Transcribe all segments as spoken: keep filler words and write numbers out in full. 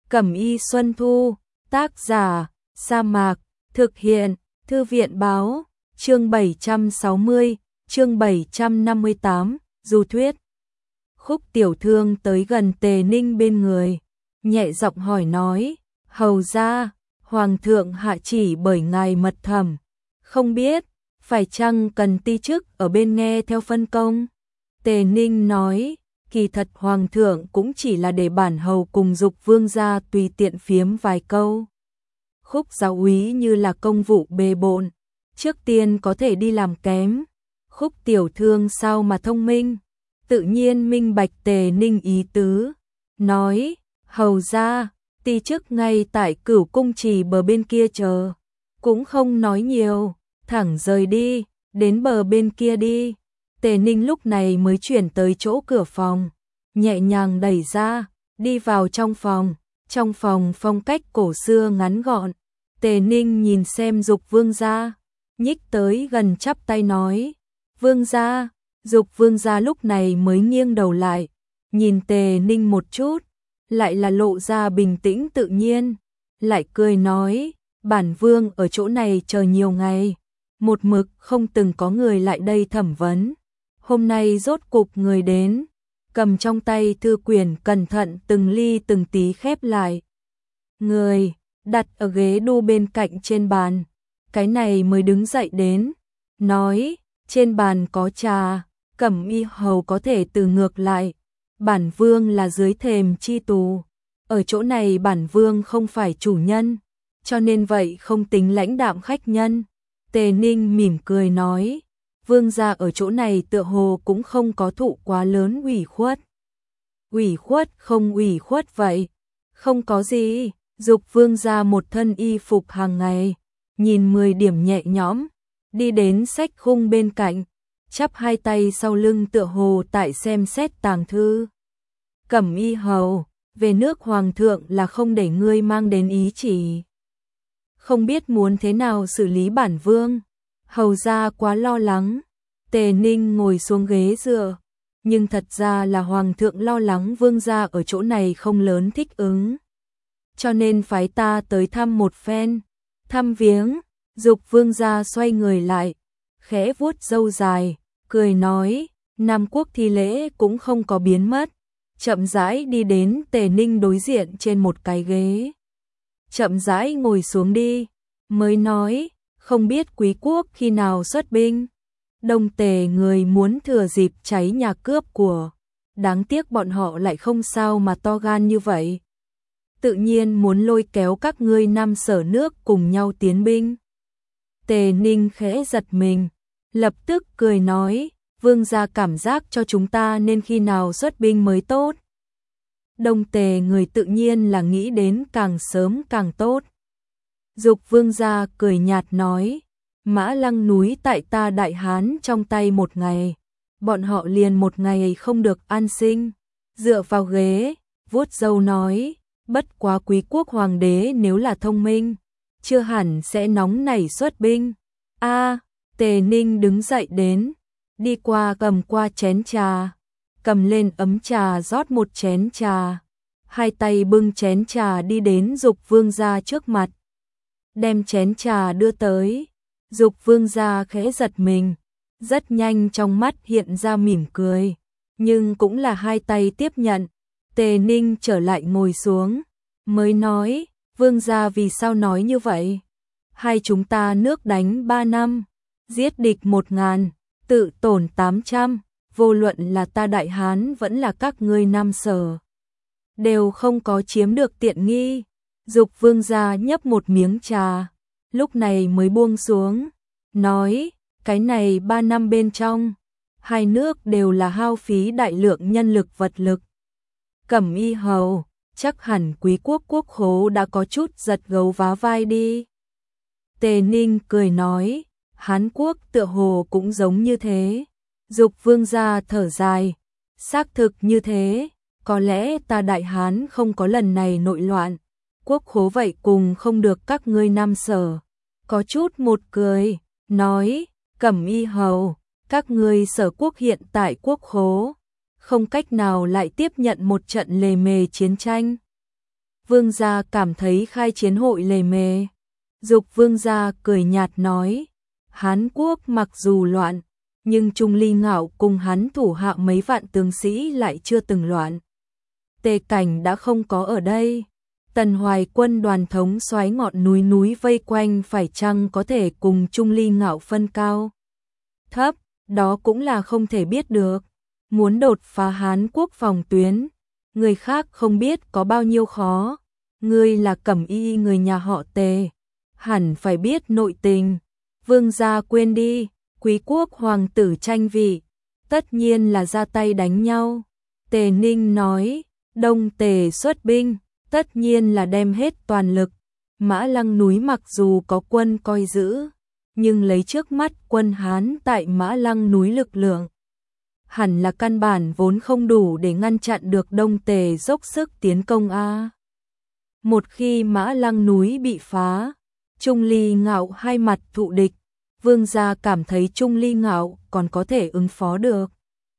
Cẩm y Xuân Thu, tác giả, Sa Mạc, thực hiện, Thư viện báo, chương bảy trăm sáu mươi, chương bảy trăm năm mươi tám, du thuyết. Khúc Tiểu Thương tới gần Tề Ninh bên người, nhẹ giọng hỏi nói, hầu ra, Hoàng thượng hạ chỉ bởi ngài mật thẩm, không biết, phải chăng cần ti chức ở bên nghe theo phân công? Tề Ninh nói, kỳ thật Hoàng thượng cũng chỉ là để bản hầu cùng Dục Vương gia tùy tiện phiếm vài câu. Khúc giáo úy như là công vụ bề bộn, trước tiên có thể đi làm kém. Khúc Tiểu Thương sao mà thông minh, tự nhiên minh bạch Tề Ninh ý tứ, nói, hầu ra, ti chức ngay tại Cửu Cung Trì bờ bên kia chờ, cũng không nói nhiều, thẳng rời đi, đến bờ bên kia đi. Tề Ninh lúc này mới chuyển tới chỗ cửa phòng, nhẹ nhàng đẩy ra, đi vào trong phòng. Trong phòng phong cách cổ xưa ngắn gọn, Tề Ninh nhìn xem Dục Vương gia, nhích tới gần chắp tay nói, Vương gia. Dục Vương gia lúc này mới nghiêng đầu lại, nhìn Tề Ninh một chút, lại là lộ ra bình tĩnh tự nhiên, lại cười nói, bản vương ở chỗ này chờ nhiều ngày, một mực không từng có người lại đây thẩm vấn. Hôm nay rốt cục người đến, cầm trong tay thư quyển cẩn thận từng ly từng tí khép lại. Người, đặt ở ghế đu bên cạnh trên bàn, cái này mới đứng dậy đến, nói, trên bàn có trà, Cẩm y hầu có thể từ ngược lại, bản vương là dưới thềm chi tù, ở chỗ này bản vương không phải chủ nhân, cho nên vậy không tính lãnh đạm khách nhân. Tề Ninh mỉm cười nói, vương gia ở chỗ này tựa hồ cũng không có thụ quá lớn ủy khuất. Ủy khuất không ủy khuất vậy, không có gì. Dục Vương gia một thân y phục hàng ngày, nhìn mười điểm nhẹ nhõm, đi đến sách khung bên cạnh, chắp hai tay sau lưng tựa hồ tại xem xét tàng thư. Cẩm y hầu, về nước Hoàng thượng là không để ngươi mang đến ý chỉ, không biết muốn thế nào xử lý bản vương. Hầu gia quá lo lắng. Tề Ninh ngồi xuống ghế dựa, nhưng thật ra là Hoàng thượng lo lắng vương gia ở chỗ này không lớn thích ứng, cho nên phái ta tới thăm một phen, thăm viếng. Dục Vương gia xoay người lại, khẽ vuốt râu dài, cười nói, Nam quốc thi lễ cũng không có biến mất, chậm rãi đi đến Tề Ninh đối diện trên một cái ghế, chậm rãi ngồi xuống đi, mới nói, không biết quý quốc khi nào xuất binh. Đông Tề người muốn thừa dịp cháy nhà cướp của, đáng tiếc bọn họ lại không sao mà to gan như vậy, tự nhiên muốn lôi kéo các ngươi Nam Sở nước cùng nhau tiến binh. Tề Ninh khẽ giật mình, lập tức cười nói, vương gia cảm giác cho chúng ta nên khi nào xuất binh mới tốt. Đông Tề người tự nhiên là nghĩ đến càng sớm càng tốt. Dục Vương gia cười nhạt nói, Mã Lăng núi tại ta Đại Hán trong tay một ngày, bọn họ liền một ngày không được an sinh. Dựa vào ghế, vuốt râu nói, bất quá quý quốc hoàng đế nếu là thông minh, chưa hẳn sẽ nóng nảy xuất binh. A, Tề Ninh đứng dậy đến, đi qua cầm qua chén trà, cầm lên ấm trà rót một chén trà, hai tay bưng chén trà đi đến Dục Vương gia trước mặt, đem chén trà đưa tới. Dục Vương gia khẽ giật mình, rất nhanh trong mắt hiện ra mỉm cười, nhưng cũng là hai tay tiếp nhận. Tề Ninh trở lại ngồi xuống, mới nói, vương gia vì sao nói như vậy? Hai chúng ta nước đánh ba năm, giết địch một ngàn, tự tổn tám trăm, vô luận là ta Đại Hán vẫn là các ngươi Nam Sở, đều không có chiếm được tiện nghi. Dục Vương gia nhấp một miếng trà, lúc này mới buông xuống, nói, cái này ba năm bên trong, hai nước đều là hao phí đại lượng nhân lực vật lực. Cẩm y hầu, chắc hẳn quý quốc quốc khố đã có chút giật gấu vá vai đi. Tề Ninh cười nói, Hán quốc tựa hồ cũng giống như thế. Dục Vương gia thở dài, xác thực như thế, có lẽ ta Đại Hán không có lần này nội loạn, quốc khố vậy cùng không được các ngươi Nam Sở. Có chút một cười, nói, Cẩm y hầu, các ngươi Sở quốc hiện tại quốc khố không cách nào lại tiếp nhận một trận lề mề chiến tranh. Vương gia cảm thấy khai chiến hội lề mề. Dục vương gia cười nhạt nói, Hán Quốc mặc dù loạn, nhưng Trung Ly Ngạo cùng hắn thủ hạ mấy vạn tướng sĩ lại chưa từng loạn. Tề Cảnh đã không có ở đây. Tần Hoài quân đoàn thống soái ngọn núi núi vây quanh phải chăng có thể cùng Trung Ly Ngạo phân cao thấp, đó cũng là không thể biết được. Muốn đột phá Hán Quốc phòng tuyến, người khác không biết có bao nhiêu khó. Ngươi là Cẩm Y người nhà họ Tề, hẳn phải biết nội tình. Vương gia quên đi, quý quốc hoàng tử tranh vị, tất nhiên là ra tay đánh nhau. Tề Ninh nói, Đông Tề xuất binh, tất nhiên là đem hết toàn lực. Mã Lăng núi mặc dù có quân coi giữ, nhưng lấy trước mắt quân Hán tại Mã Lăng núi lực lượng, hẳn là căn bản vốn không đủ để ngăn chặn được Đông Tề dốc sức tiến công a. Một khi Mã Lăng núi bị phá, Trung Ly Ngạo hai mặt thụ địch, vương gia cảm thấy Trung Ly Ngạo còn có thể ứng phó được.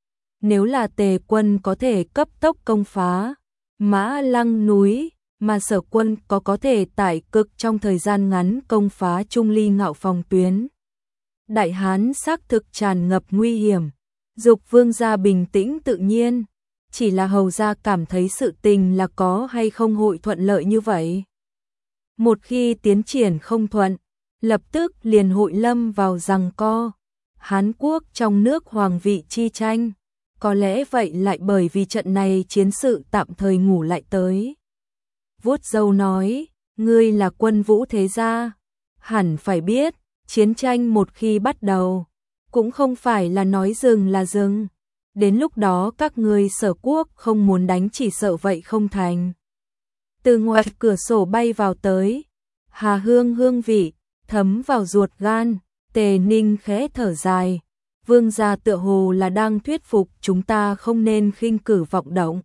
Nếu là Tề quân có thể cấp tốc công phá Mã Lăng núi, mà Sở quân có có thể tải cực trong thời gian ngắn công phá Trung Ly Ngạo phòng tuyến. Đại Hán xác thực tràn ngập nguy hiểm. Dục vương gia bình tĩnh tự nhiên, chỉ là hầu gia cảm thấy sự tình là có hay không hội thuận lợi như vậy. Một khi tiến triển không thuận, lập tức liền hội lâm vào giằng co. Hán Quốc trong nước hoàng vị chi tranh, có lẽ vậy lại bởi vì trận này chiến sự tạm thời ngủ lại tới. Vuốt râu nói, ngươi là quân vũ thế gia, hẳn phải biết, chiến tranh một khi bắt đầu, cũng không phải là nói dừng là dừng. Đến lúc đó các ngươi Sở quốc không muốn đánh chỉ sợ vậy không thành. Từ ngoài cửa sổ bay vào tới, hà hương hương vị, thấm vào ruột gan. Tề Ninh khẽ thở dài, vương gia tựa hồ là đang thuyết phục chúng ta không nên khinh cử vọng động.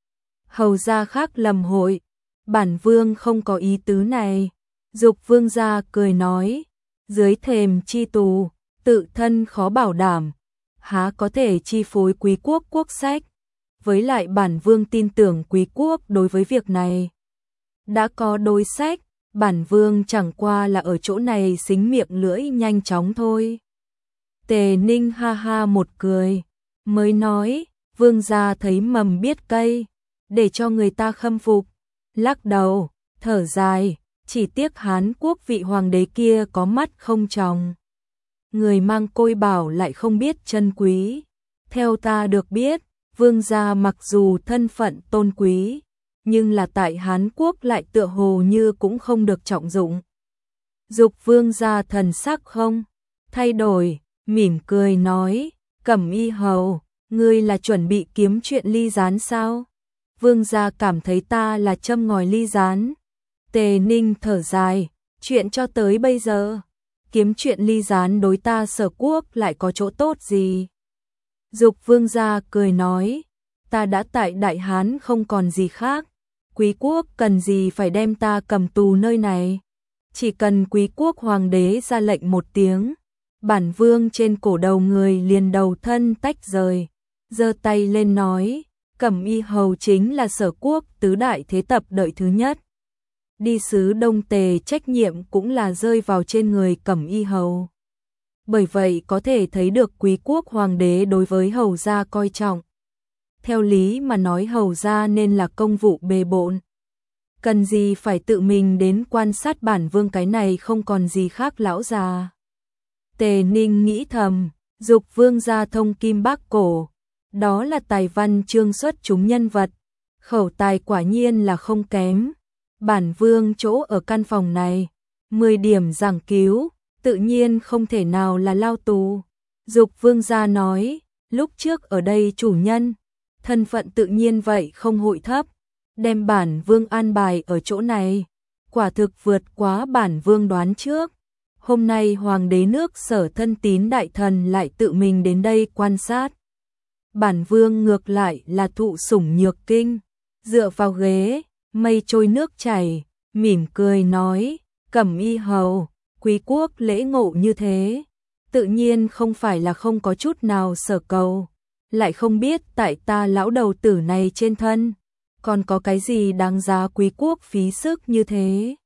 Hầu gia khác lầm hội, bản vương không có ý tứ này. Dục vương gia cười nói, dưới thềm chi tù, tự thân khó bảo đảm, há có thể chi phối quý quốc quốc sách. Với lại bản vương tin tưởng quý quốc đối với việc này đã có đối sách, bản vương chẳng qua là ở chỗ này xính miệng lưỡi nhanh chóng thôi. Tề Ninh ha ha một cười, mới nói, vương gia thấy mầm biết cây, để cho người ta khâm phục. Lắc đầu, thở dài, chỉ tiếc Hán Quốc vị hoàng đế kia có mắt không tròng. Người mang côi bảo lại không biết chân quý. Theo ta được biết, vương gia mặc dù thân phận tôn quý, nhưng là tại Hán Quốc lại tựa hồ như cũng không được trọng dụng. Dục vương gia thần sắc không thay đổi, mỉm cười nói, Cẩm Y hầu, ngươi là chuẩn bị kiếm chuyện ly gián sao? Vương gia cảm thấy ta là châm ngòi ly gián. Tề Ninh thở dài, chuyện cho tới bây giờ, kiếm chuyện ly gián đối ta Sở quốc lại có chỗ tốt gì? Dục vương gia cười nói, ta đã tại Đại Hán không còn gì khác, quý quốc cần gì phải đem ta cầm tù nơi này. Chỉ cần quý quốc hoàng đế ra lệnh một tiếng, bản vương trên cổ đầu người liền đầu thân tách rời. Giơ tay lên nói, Cẩm Y hầu chính là Sở quốc tứ đại thế tập đợi thứ nhất. Đi sứ Đông Tề trách nhiệm cũng là rơi vào trên người Cẩm Y hầu. Bởi vậy có thể thấy được quý quốc hoàng đế đối với hầu gia coi trọng. Theo lý mà nói hầu gia nên là công vụ bề bộn. Cần gì phải tự mình đến quan sát bản vương cái này không còn gì khác lão già. Tề Ninh nghĩ thầm, dục vương gia thông kim bác cổ. Đó là tài văn chương xuất chúng nhân vật. Khẩu tài quả nhiên là không kém. Bản vương chỗ ở căn phòng này, mười điểm giảng cứu, tự nhiên không thể nào là lao tù. Dục vương gia nói, lúc trước ở đây chủ nhân, thân phận tự nhiên vậy không hội thấp, đem bản vương an bài ở chỗ này, quả thực vượt quá bản vương đoán trước. Hôm nay hoàng đế nước Sở thân tín đại thần lại tự mình đến đây quan sát. Bản vương ngược lại là thụ sủng nhược kinh, dựa vào ghế, mây trôi nước chảy, mỉm cười nói, Cẩm Y hầu, quý quốc lễ ngộ như thế, tự nhiên không phải là không có chút nào sở cầu, lại không biết tại ta lão đầu tử này trên thân, còn có cái gì đáng giá quý quốc phí sức như thế?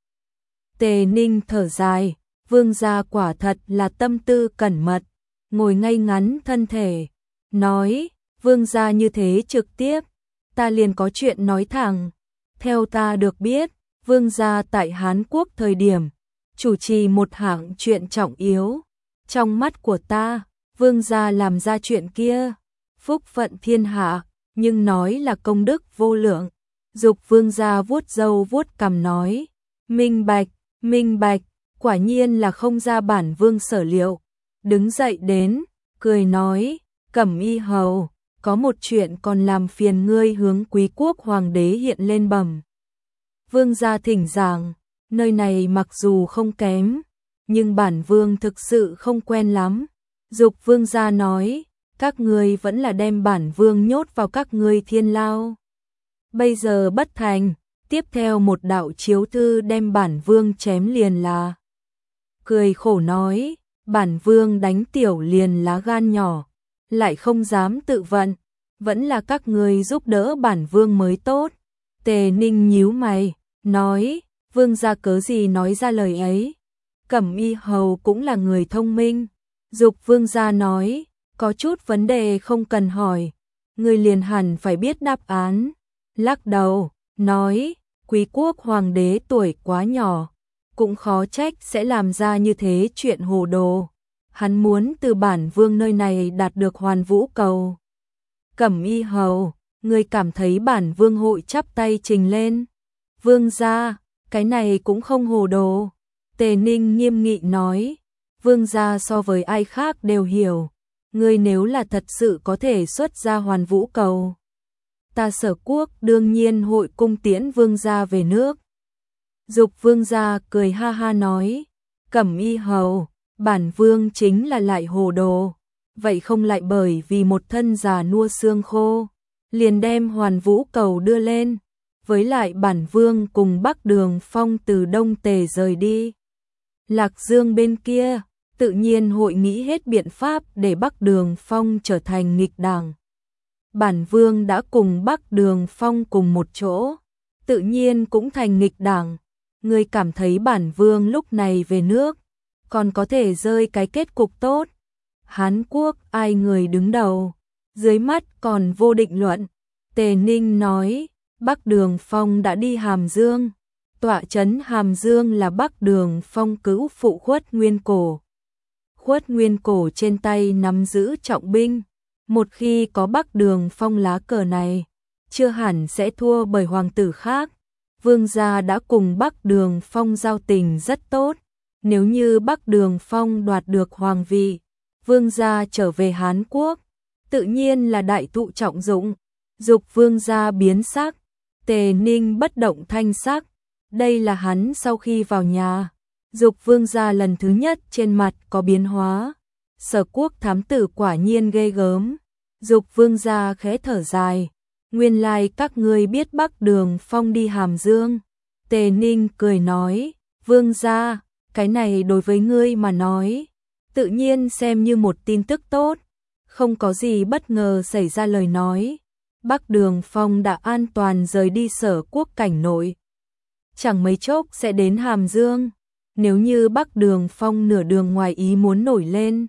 Tề Ninh thở dài, vương gia quả thật là tâm tư cẩn mật, ngồi ngay ngắn thân thể, nói, vương gia như thế trực tiếp, ta liền có chuyện nói thẳng. Theo ta được biết, vương gia tại Hán Quốc thời điểm, chủ trì một hạng chuyện trọng yếu. Trong mắt của ta, vương gia làm ra chuyện kia, phúc phận thiên hạ, nhưng nói là công đức vô lượng. Dục vương gia vuốt râu vuốt cằm nói, minh bạch, minh bạch, quả nhiên là không ra bản vương sở liệu. Đứng dậy đến, cười nói, Cẩm Y hầu, có một chuyện còn làm phiền ngươi hướng quý quốc hoàng đế hiện lên bẩm. Vương gia thỉnh giảng, nơi này mặc dù không kém, nhưng bản vương thực sự không quen lắm. Dục vương gia nói, các ngươi vẫn là đem bản vương nhốt vào các ngươi thiên lao. Bây giờ bất thành, tiếp theo một đạo chiếu thư đem bản vương chém liền là. Cười khổ nói, bản vương đánh tiểu liền lá gan nhỏ, lại không dám tự vận, vẫn là các ngươi giúp đỡ bản vương mới tốt. Tề Ninh nhíu mày, nói, vương gia cớ gì nói ra lời ấy? Cẩm Y hầu cũng là người thông minh. Dục vương gia nói, có chút vấn đề không cần hỏi, người liền hẳn phải biết đáp án. Lắc đầu, nói, quý quốc hoàng đế tuổi quá nhỏ, cũng khó trách sẽ làm ra như thế chuyện hồ đồ. Hắn muốn từ bản vương nơi này đạt được Hoàn Vũ cầu. Cẩm Y hầu, người cảm thấy bản vương hội chắp tay trình lên? Vương gia, cái này cũng không hồ đồ. Tề Ninh nghiêm nghị nói, vương gia so với ai khác đều hiểu, ngươi nếu là thật sự có thể xuất ra Hoàn Vũ cầu, ta Sở Quốc đương nhiên hội cung tiễn vương gia về nước. Dục vương gia cười ha ha nói, Cẩm Y hầu, bản vương chính là lại hồ đồ, vậy không lại bởi vì một thân già nua xương khô, liền đem Hoàn Vũ cầu đưa lên, với lại bản vương cùng Bắc Đường Phong từ Đông Tề rời đi. Lạc Dương bên kia, tự nhiên hội nghĩ hết biện pháp để Bắc Đường Phong trở thành nghịch đảng. Bản vương đã cùng Bắc Đường Phong cùng một chỗ, tự nhiên cũng thành nghịch đảng. Ngươi cảm thấy bản vương lúc này về nước, còn có thể rơi cái kết cục tốt? Hán Quốc ai người đứng đầu, dưới mắt còn vô định luận. Tề Ninh nói, Bắc Đường Phong đã đi Hàm Dương. Tọa trấn Hàm Dương là Bắc Đường Phong cứu phụ Khuất Nguyên Cổ. Khuất Nguyên Cổ trên tay nắm giữ trọng binh, một khi có Bắc Đường Phong lá cờ này, chưa hẳn sẽ thua bởi hoàng tử khác. Vương gia đã cùng Bắc Đường Phong giao tình rất tốt, nếu như Bắc Đường Phong đoạt được hoàng vị, vương gia trở về Hán Quốc, tự nhiên là đại thụ trọng dụng. Dục vương gia biến sắc, Tề Ninh bất động thanh sắc. Đây là hắn sau khi vào nhà, Dục vương gia lần thứ nhất trên mặt có biến hóa. Sở Quốc thám tử quả nhiên ghê gớm. Dục vương gia khẽ thở dài, nguyên lai các ngươi biết Bắc Đường Phong đi Hàm Dương. Tề Ninh cười nói, vương gia, cái này đối với ngươi mà nói, tự nhiên xem như một tin tức tốt, không có gì bất ngờ xảy ra lời nói. Bắc Đường Phong đã an toàn rời đi Sở Quốc cảnh nội, chẳng mấy chốc sẽ đến Hàm Dương. Nếu như Bắc Đường Phong nửa đường ngoài ý muốn nổi lên,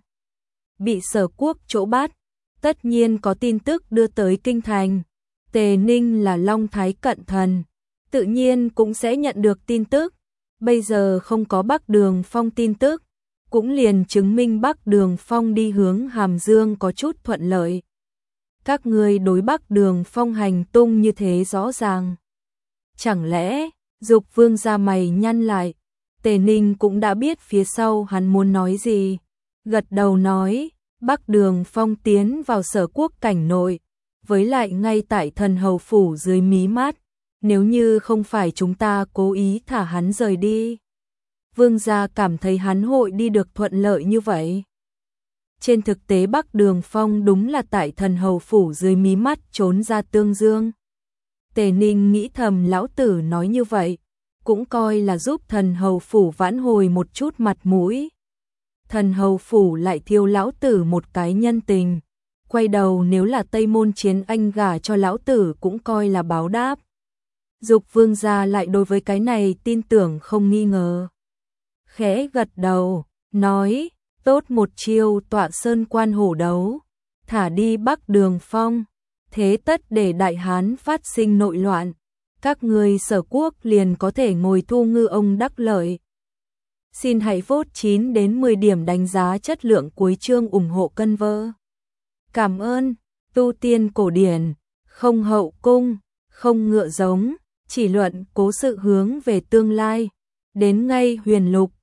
bị Sở Quốc chỗ bắt, tất nhiên có tin tức đưa tới kinh thành. Tề Ninh là Long Thái cận thần, tự nhiên cũng sẽ nhận được tin tức. Bây giờ không có Bắc Đường Phong tin tức, cũng liền chứng minh Bắc Đường Phong đi hướng Hàm Dương có chút thuận lợi. Các ngươi đối Bắc Đường Phong hành tung như thế rõ ràng, chẳng lẽ? Dục vương gia mày nhăn lại. Tề Ninh cũng đã biết phía sau hắn muốn nói gì, gật đầu nói, Bắc Đường Phong tiến vào Sở Quốc cảnh nội, với lại ngay tại thần hầu phủ dưới mí mắt, nếu như không phải chúng ta cố ý thả hắn rời đi, vương gia cảm thấy hắn hội đi được thuận lợi như vậy. Trên thực tế Bắc Đường Phong đúng là tại thần hầu phủ dưới mí mắt trốn ra Tương Dương. Tề Ninh nghĩ thầm lão tử nói như vậy, cũng coi là giúp thần hầu phủ vãn hồi một chút mặt mũi. Thần hầu phủ lại thiêu lão tử một cái nhân tình, quay đầu nếu là Tây Môn Chiến Anh gả cho lão tử cũng coi là báo đáp. Dục vương gia lại đối với cái này tin tưởng không nghi ngờ. Khẽ gật đầu, nói, tốt một chiêu tọa sơn quan hổ đấu, thả đi Bắc Đường Phong, thế tất để Đại Hán phát sinh nội loạn, các người Sở quốc liền có thể ngồi thu ngư ông đắc lợi. Xin hãy vote chín đến mười điểm đánh giá chất lượng cuối chương ủng hộ cân vơ. Cảm ơn, tu tiên cổ điển, không hậu cung, không ngựa giống, chỉ luận cố sự hướng về tương lai, đến ngay huyền lục,